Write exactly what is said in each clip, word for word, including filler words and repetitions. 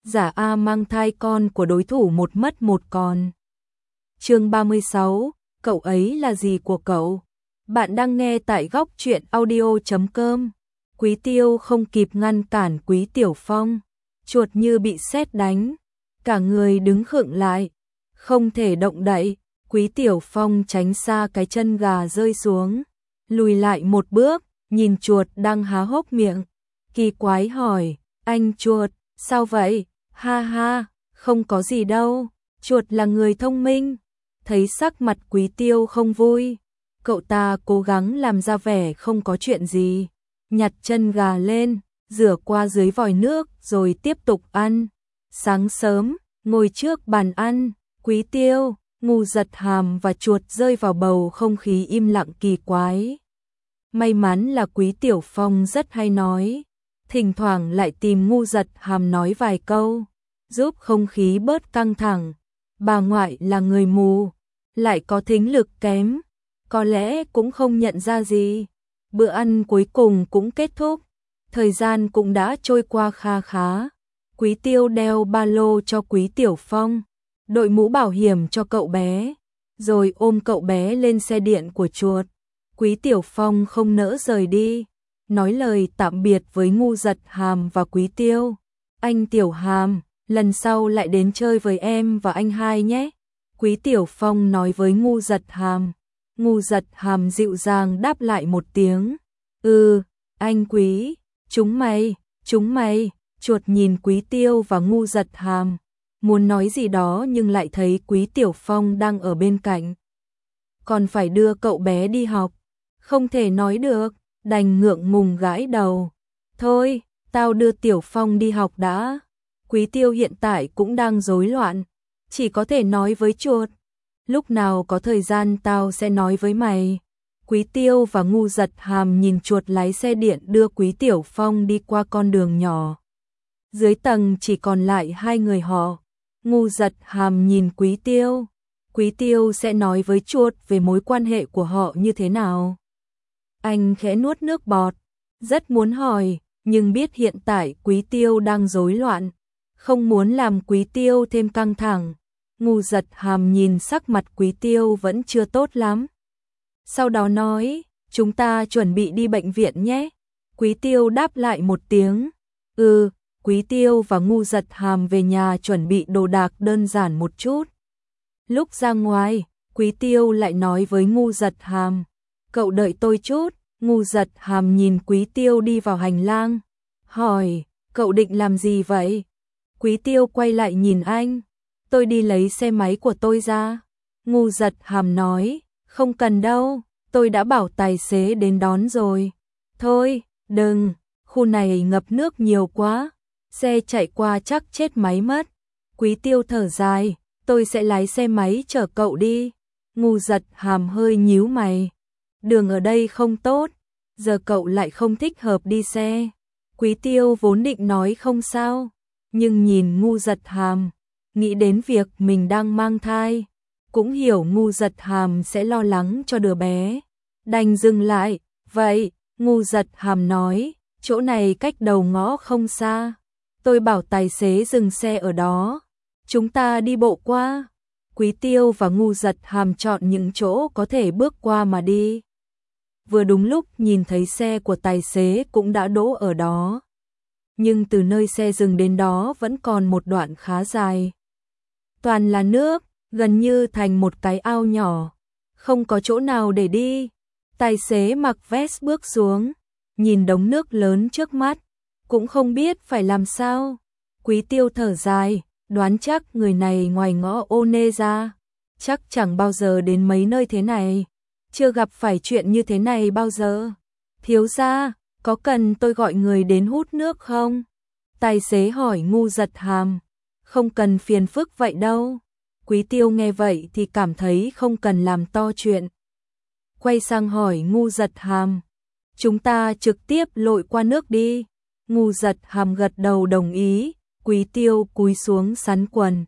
giả A mang thai con của đối thủ một mất một còn. Chương ba mươi sáu, cậu ấy là gì của cậu? Bạn đang nghe tại góc truyện audio chấm com. Quý Tiêu không kịp ngăn cản Quý Tiểu Phong, chuột như bị sét đánh, cả người đứng khựng lại, không thể động đậy. Quý Tiểu Phong tránh xa cái chân gà rơi xuống, lùi lại một bước, nhìn chuột đang há hốc miệng, kỳ quái hỏi, anh chuột, sao vậy? Ha ha, không có gì đâu, chuột là người thông minh. Thấy sắc mặt Quý Tiêu không vui, cậu ta cố gắng làm ra vẻ không có chuyện gì, nhặt chân gà lên, rửa qua dưới vòi nước rồi tiếp tục ăn. Sáng sớm, ngồi trước bàn ăn, Quý Tiêu, Ngu Giật Hàm và chuột rơi vào bầu không khí im lặng kỳ quái. May mắn là Quý Tiểu Phong rất hay nói, thỉnh thoảng lại tìm Ngu Giật Hàm nói vài câu, giúp không khí bớt căng thẳng. Bà ngoại là người mù, lại có thính lực kém, có lẽ cũng không nhận ra gì. Bữa ăn cuối cùng cũng kết thúc, thời gian cũng đã trôi qua kha khá. Quý Tiêu đeo ba lô cho Quý Tiểu Phong, đội mũ bảo hiểm cho cậu bé, rồi ôm cậu bé lên xe điện của chuột. Quý Tiểu Phong không nỡ rời đi, nói lời tạm biệt với Ngu Giật Hàm và Quý Tiêu. Anh Tiểu Hàm, lần sau lại đến chơi với em và anh hai nhé. Quý Tiểu Phong nói với Ngu Giật Hàm. Ngu Giật Hàm dịu dàng đáp lại một tiếng. Ừ, anh Quý, chúng mày, chúng mày. Chuột nhìn Quý Tiêu và Ngu Giật Hàm, muốn nói gì đó nhưng lại thấy Quý Tiểu Phong đang ở bên cạnh. Còn phải đưa cậu bé đi học, không thể nói được, đành ngượng ngùng gãi đầu. Thôi, tao đưa Tiểu Phong đi học đã. Quý Tiêu hiện tại cũng đang rối loạn, chỉ có thể nói với chuột, lúc nào có thời gian tao sẽ nói với mày. Quý Tiêu và Ngu Giật Hàm nhìn chuột lái xe điện đưa Quý Tiểu Phong đi qua con đường nhỏ. Dưới tầng chỉ còn lại hai người họ. Ngu Giật Hàm nhìn Quý Tiêu, Quý Tiêu sẽ nói với chuột về mối quan hệ của họ như thế nào. Anh khẽ nuốt nước bọt, rất muốn hỏi, nhưng biết hiện tại Quý Tiêu đang rối loạn, không muốn làm Quý Tiêu thêm căng thẳng. Ngu Giật Hàm nhìn sắc mặt Quý Tiêu vẫn chưa tốt lắm, sau đó nói, chúng ta chuẩn bị đi bệnh viện nhé. Quý Tiêu đáp lại một tiếng, ừ. Quý Tiêu và Ngu Giật Hàm về nhà chuẩn bị đồ đạc đơn giản một chút. Lúc ra ngoài, Quý Tiêu lại nói với Ngu Giật Hàm, cậu đợi tôi chút. Ngu Giật Hàm nhìn Quý Tiêu đi vào hành lang, hỏi, cậu định làm gì vậy? Quý Tiêu quay lại nhìn anh, tôi đi lấy xe máy của tôi ra. Ngu Giật Hàm nói, không cần đâu, tôi đã bảo tài xế đến đón rồi. Thôi, đừng, khu này ngập nước nhiều quá, xe chạy qua chắc chết máy mất. Quý Tiêu thở dài, tôi sẽ lái xe máy chở cậu đi. Ngu Giật Hàm hơi nhíu mày, đường ở đây không tốt, giờ cậu lại không thích hợp đi xe. Quý Tiêu vốn định nói không sao, nhưng nhìn Ngu Giật Hàm, nghĩ đến việc mình đang mang thai, cũng hiểu Ngu Giật Hàm sẽ lo lắng cho đứa bé, đành dừng lại. Vậy, Ngu Giật Hàm nói, chỗ này cách đầu ngõ không xa, tôi bảo tài xế dừng xe ở đó, chúng ta đi bộ qua. Quý Tiêu và Ngu Giật Hàm chọn những chỗ có thể bước qua mà đi. Vừa đúng lúc nhìn thấy xe của tài xế cũng đã đỗ ở đó, nhưng từ nơi xe dừng đến đó vẫn còn một đoạn khá dài. Toàn là nước, gần như thành một cái ao nhỏ, không có chỗ nào để đi. Tài xế mặc vest bước xuống, nhìn đống nước lớn trước mắt, cũng không biết phải làm sao. Quý Tiêu thở dài, đoán chắc người này ngoài ngõ ô nê ra, chắc chẳng bao giờ đến mấy nơi thế này, chưa gặp phải chuyện như thế này bao giờ. Thiếu gia, có cần tôi gọi người đến hút nước không? Tài xế hỏi Ngu Giật Hàm. Không cần phiền phức vậy đâu. Quý Tiêu nghe vậy thì cảm thấy không cần làm to chuyện, quay sang hỏi Ngu Giật Hàm, chúng ta trực tiếp lội qua nước đi. Ngu Giật Hàm gật đầu đồng ý. Quý Tiêu cúi xuống sắn quần,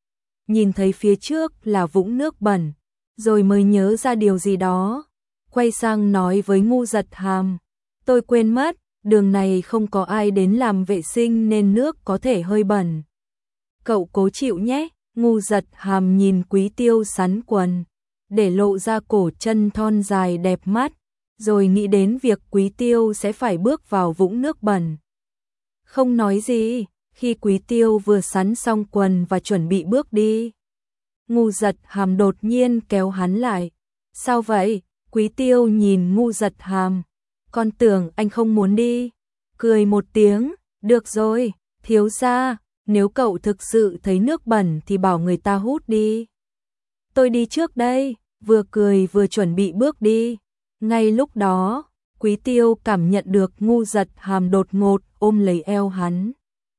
nhìn thấy phía trước là vũng nước bẩn, rồi mới nhớ ra điều gì đó, quay sang nói với Ngu Giật Hàm, tôi quên mất, đường này không có ai đến làm vệ sinh nên nước có thể hơi bẩn, cậu cố chịu nhé. Ngu Giật Hàm nhìn Quý Tiêu sắn quần, để lộ ra cổ chân thon dài đẹp mắt, rồi nghĩ đến việc Quý Tiêu sẽ phải bước vào vũng nước bẩn. Không nói gì, khi Quý Tiêu vừa sắn xong quần và chuẩn bị bước đi, Ngu Giật Hàm đột nhiên kéo hắn lại. Sao vậy? Quý Tiêu nhìn Ngu Giật Hàm. Con tưởng anh không muốn đi. Cười một tiếng, được rồi, thiếu gia, nếu cậu thực sự thấy nước bẩn thì bảo người ta hút đi. Tôi đi trước đây, vừa cười vừa chuẩn bị bước đi. Ngay lúc đó, Quý Tiêu cảm nhận được Ngu Giật Hàm đột ngột ôm lấy eo hắn.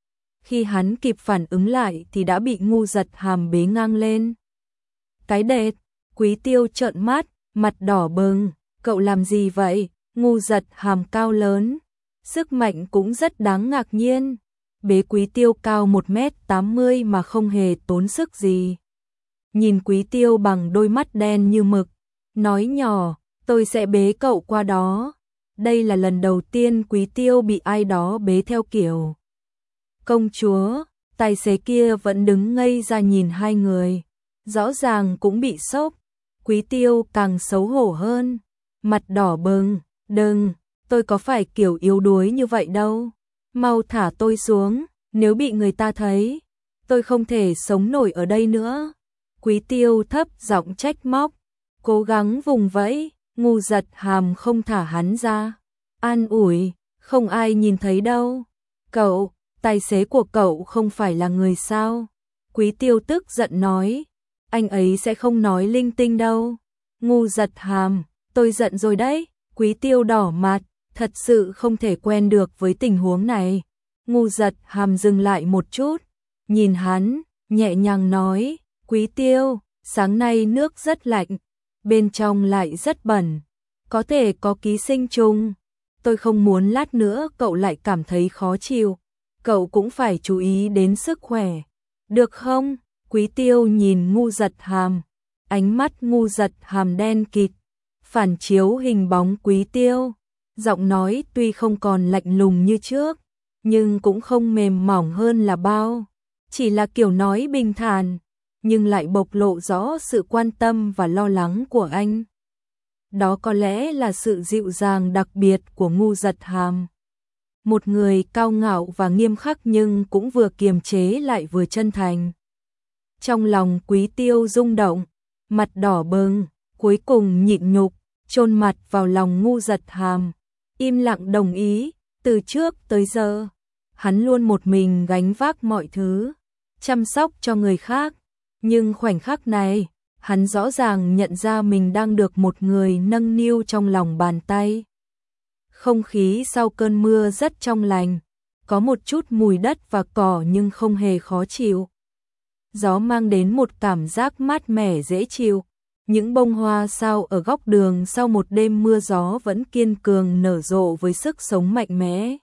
Khi hắn kịp phản ứng lại thì đã bị Ngu Giật Hàm bế ngang lên. Cái đệt, Quý Tiêu trợn mắt, mặt đỏ bừng, cậu làm gì vậy? Ngu Giật Hàm cao lớn, sức mạnh cũng rất đáng ngạc nhiên. Bế Quý Tiêu cao một mét tám mươi mà không hề tốn sức gì. Nhìn Quý Tiêu bằng đôi mắt đen như mực, nói nhỏ, tôi sẽ bế cậu qua đó. Đây là lần đầu tiên Quý Tiêu bị ai đó bế theo kiểu công chúa. Tài xế kia vẫn đứng ngây ra nhìn hai người, rõ ràng cũng bị sốc. Quý Tiêu càng xấu hổ hơn, mặt đỏ bừng, đừng, tôi có phải kiểu yếu đuối như vậy đâu. Mau thả tôi xuống, nếu bị người ta thấy, tôi không thể sống nổi ở đây nữa. Quý Tiêu thấp giọng trách móc, cố gắng vùng vẫy. Ngu Giật Hàm không thả hắn ra, an ủi, không ai nhìn thấy đâu. Cậu, tài xế của cậu không phải là người sao? Quý Tiêu tức giận nói, anh ấy sẽ không nói linh tinh đâu. Ngu Giật Hàm, tôi giận rồi đấy. Quý Tiêu đỏ mặt, thật sự không thể quen được với tình huống này. Ngu Giật Hàm dừng lại một chút, nhìn hắn, nhẹ nhàng nói, Quý Tiêu, sáng nay nước rất lạnh, bên trong lại rất bẩn, có thể có ký sinh trùng. Tôi không muốn lát nữa cậu lại cảm thấy khó chịu, cậu cũng phải chú ý đến sức khỏe, được không? Quý Tiêu nhìn Ngu Giật Hàm, ánh mắt Ngu Giật Hàm đen kịt, phản chiếu hình bóng Quý Tiêu. Giọng nói tuy không còn lạnh lùng như trước, nhưng cũng không mềm mỏng hơn là bao. Chỉ là kiểu nói bình thản, nhưng lại bộc lộ rõ sự quan tâm và lo lắng của anh. Đó có lẽ là sự dịu dàng đặc biệt của Ngu Giật Hàm. Một người cao ngạo và nghiêm khắc nhưng cũng vừa kiềm chế lại vừa chân thành. Trong lòng Quý Tiêu rung động, mặt đỏ bừng, cuối cùng nhịn nhục, chôn mặt vào lòng Ngu Giật Hàm, im lặng đồng ý. Từ trước tới giờ, hắn luôn một mình gánh vác mọi thứ, chăm sóc cho người khác. Nhưng khoảnh khắc này, hắn rõ ràng nhận ra mình đang được một người nâng niu trong lòng bàn tay. Không khí sau cơn mưa rất trong lành, có một chút mùi đất và cỏ nhưng không hề khó chịu. Gió mang đến một cảm giác mát mẻ dễ chịu. Những bông hoa sao ở góc đường sau một đêm mưa gió vẫn kiên cường nở rộ với sức sống mạnh mẽ.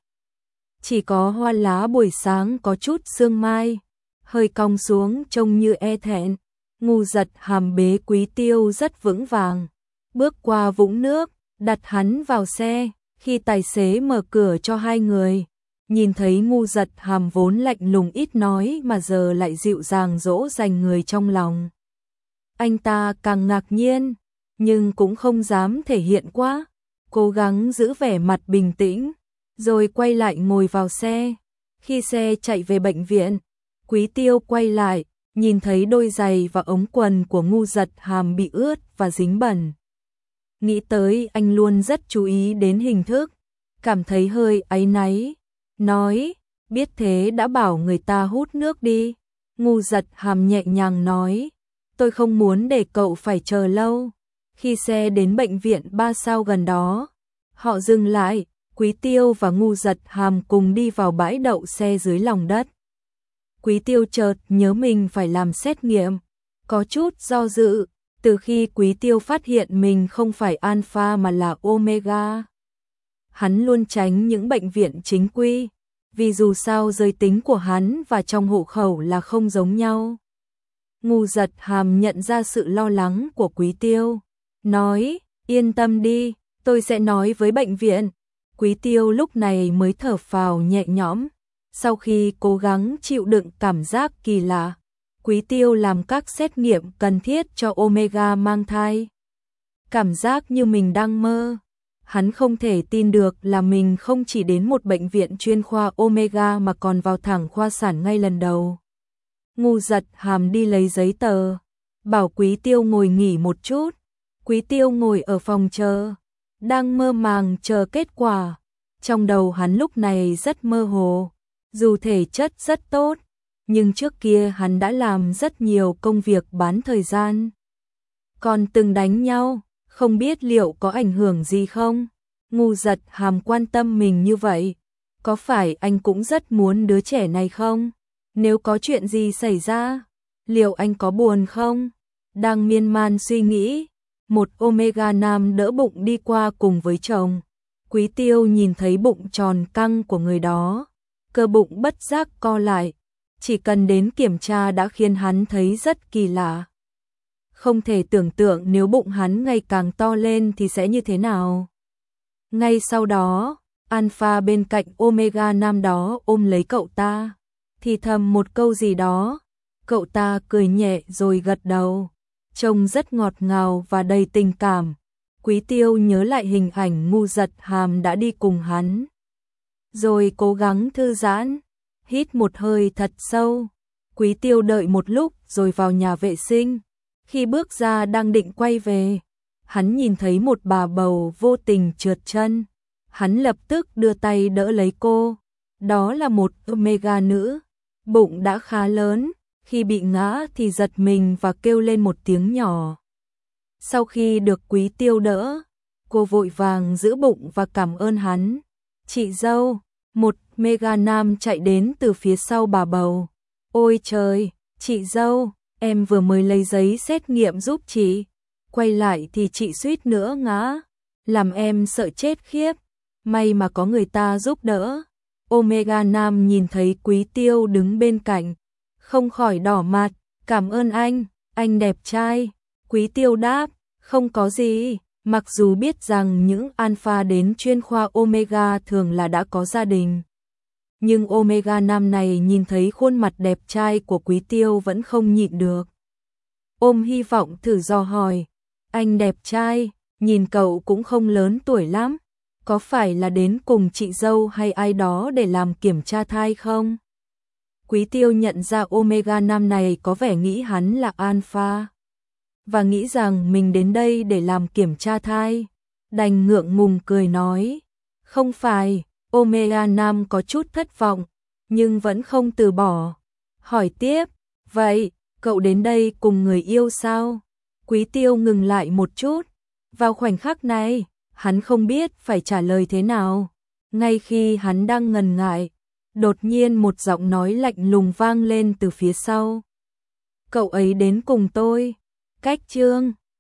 Chỉ có hoa lá buổi sáng có chút sương mai, hơi cong xuống trông như e thẹn. Ngu Giật Hàm bế Quý Tiêu rất vững vàng, bước qua vũng nước, đặt hắn vào xe. Khi tài xế mở cửa cho hai người, nhìn thấy Ngu Giật Hàm vốn lạnh lùng ít nói mà giờ lại dịu dàng dỗ dành người trong lòng. Anh ta càng ngạc nhiên, nhưng cũng không dám thể hiện quá, cố gắng giữ vẻ mặt bình tĩnh, rồi quay lại ngồi vào xe. Khi xe chạy về bệnh viện, Quý Tiêu quay lại, nhìn thấy đôi giày và ống quần của Ngu Giật Hàm bị ướt và dính bẩn. Nghĩ tới anh luôn rất chú ý đến hình thức, cảm thấy hơi áy náy, nói, biết thế đã bảo người ta hút nước đi. Ngu Giật Hàm nhẹ nhàng nói, tôi không muốn để cậu phải chờ lâu. Khi xe đến bệnh viện ba sao gần đó, họ dừng lại, Quý Tiêu và Ngu Giật Hàm cùng đi vào bãi đậu xe dưới lòng đất. Quý Tiêu chợt nhớ mình phải làm xét nghiệm, có chút do dự. Từ khi Quý Tiêu phát hiện mình không phải alpha mà là omega, hắn luôn tránh những bệnh viện chính quy, vì dù sao giới tính của hắn và trong hộ khẩu là không giống nhau. Ngu Giật Hàm nhận ra sự lo lắng của Quý Tiêu, nói, yên tâm đi, tôi sẽ nói với bệnh viện. Quý Tiêu lúc này mới thở phào nhẹ nhõm, Sau khi cố gắng chịu đựng cảm giác kỳ lạ, Quý Tiêu làm các xét nghiệm cần thiết cho Omega mang thai. Cảm giác như mình đang mơ. Hắn không thể tin được là mình không chỉ đến một bệnh viện chuyên khoa Omega mà còn vào thẳng khoa sản ngay lần đầu. Ngu Giật Hàm đi lấy giấy tờ, bảo Quý Tiêu ngồi nghỉ một chút. Quý Tiêu ngồi ở phòng chờ, đang mơ màng chờ kết quả. Trong đầu hắn lúc này rất mơ hồ, dù thể chất rất tốt, nhưng trước kia hắn đã làm rất nhiều công việc bán thời gian. Còn từng đánh nhau, không biết liệu có ảnh hưởng gì không? Ngu Giật Hàm quan tâm mình như vậy, có phải anh cũng rất muốn đứa trẻ này không? Nếu có chuyện gì xảy ra, liệu anh có buồn không? Đang miên man suy nghĩ, một Omega nam đỡ bụng đi qua cùng với chồng. Quý Tiêu nhìn thấy bụng tròn căng của người đó, cơ bụng bất giác co lại, chỉ cần đến kiểm tra đã khiến hắn thấy rất kỳ lạ. Không thể tưởng tượng nếu bụng hắn ngày càng to lên thì sẽ như thế nào. Ngay sau đó, Alpha bên cạnh Omega nam đó ôm lấy cậu ta, thì thầm một câu gì đó. Cậu ta cười nhẹ rồi gật đầu, trông rất ngọt ngào và đầy tình cảm. Quý Tiêu nhớ lại hình ảnh Ngu Giật Hàm đã đi cùng hắn, rồi cố gắng thư giãn, hít một hơi thật sâu. Quý Tiêu đợi một lúc rồi vào nhà vệ sinh. Khi bước ra đang định quay về, hắn nhìn thấy một bà bầu vô tình trượt chân. Hắn lập tức đưa tay đỡ lấy cô. Đó là một Omega nữ, bụng đã khá lớn, khi bị ngã thì giật mình và kêu lên một tiếng nhỏ. Sau khi được Quý Tiêu đỡ, cô vội vàng giữ bụng và cảm ơn hắn. Chị dâu, một Omega nam chạy đến từ phía sau bà bầu. Ôi trời, chị dâu, em vừa mới lấy giấy xét nghiệm giúp chị. Quay lại thì chị suýt nữa ngã, làm em sợ chết khiếp. May mà có người ta giúp đỡ. Omega nam nhìn thấy Quý Tiêu đứng bên cạnh, không khỏi đỏ mặt. Cảm ơn anh, anh đẹp trai. Quý Tiêu đáp, không có gì. Mặc dù biết rằng những alpha đến chuyên khoa Omega thường là đã có gia đình, nhưng Omega nam này nhìn thấy khuôn mặt đẹp trai của Quý Tiêu vẫn không nhịn được. Ôm hy vọng thử dò hỏi, anh đẹp trai, nhìn cậu cũng không lớn tuổi lắm, có phải là đến cùng chị dâu hay ai đó để làm kiểm tra thai không? Quý Tiêu nhận ra Omega nam này có vẻ nghĩ hắn là alpha, và nghĩ rằng mình đến đây để làm kiểm tra thai. Đành ngượng ngùng cười nói, không phải. Omega nam có chút thất vọng, nhưng vẫn không từ bỏ. Hỏi tiếp, vậy, cậu đến đây cùng người yêu sao? Quý Tiêu ngừng lại một chút. Vào khoảnh khắc này, hắn không biết phải trả lời thế nào. Ngay khi hắn đang ngần ngại, đột nhiên một giọng nói lạnh lùng vang lên từ phía sau. Cậu ấy đến cùng tôi. Cách Trương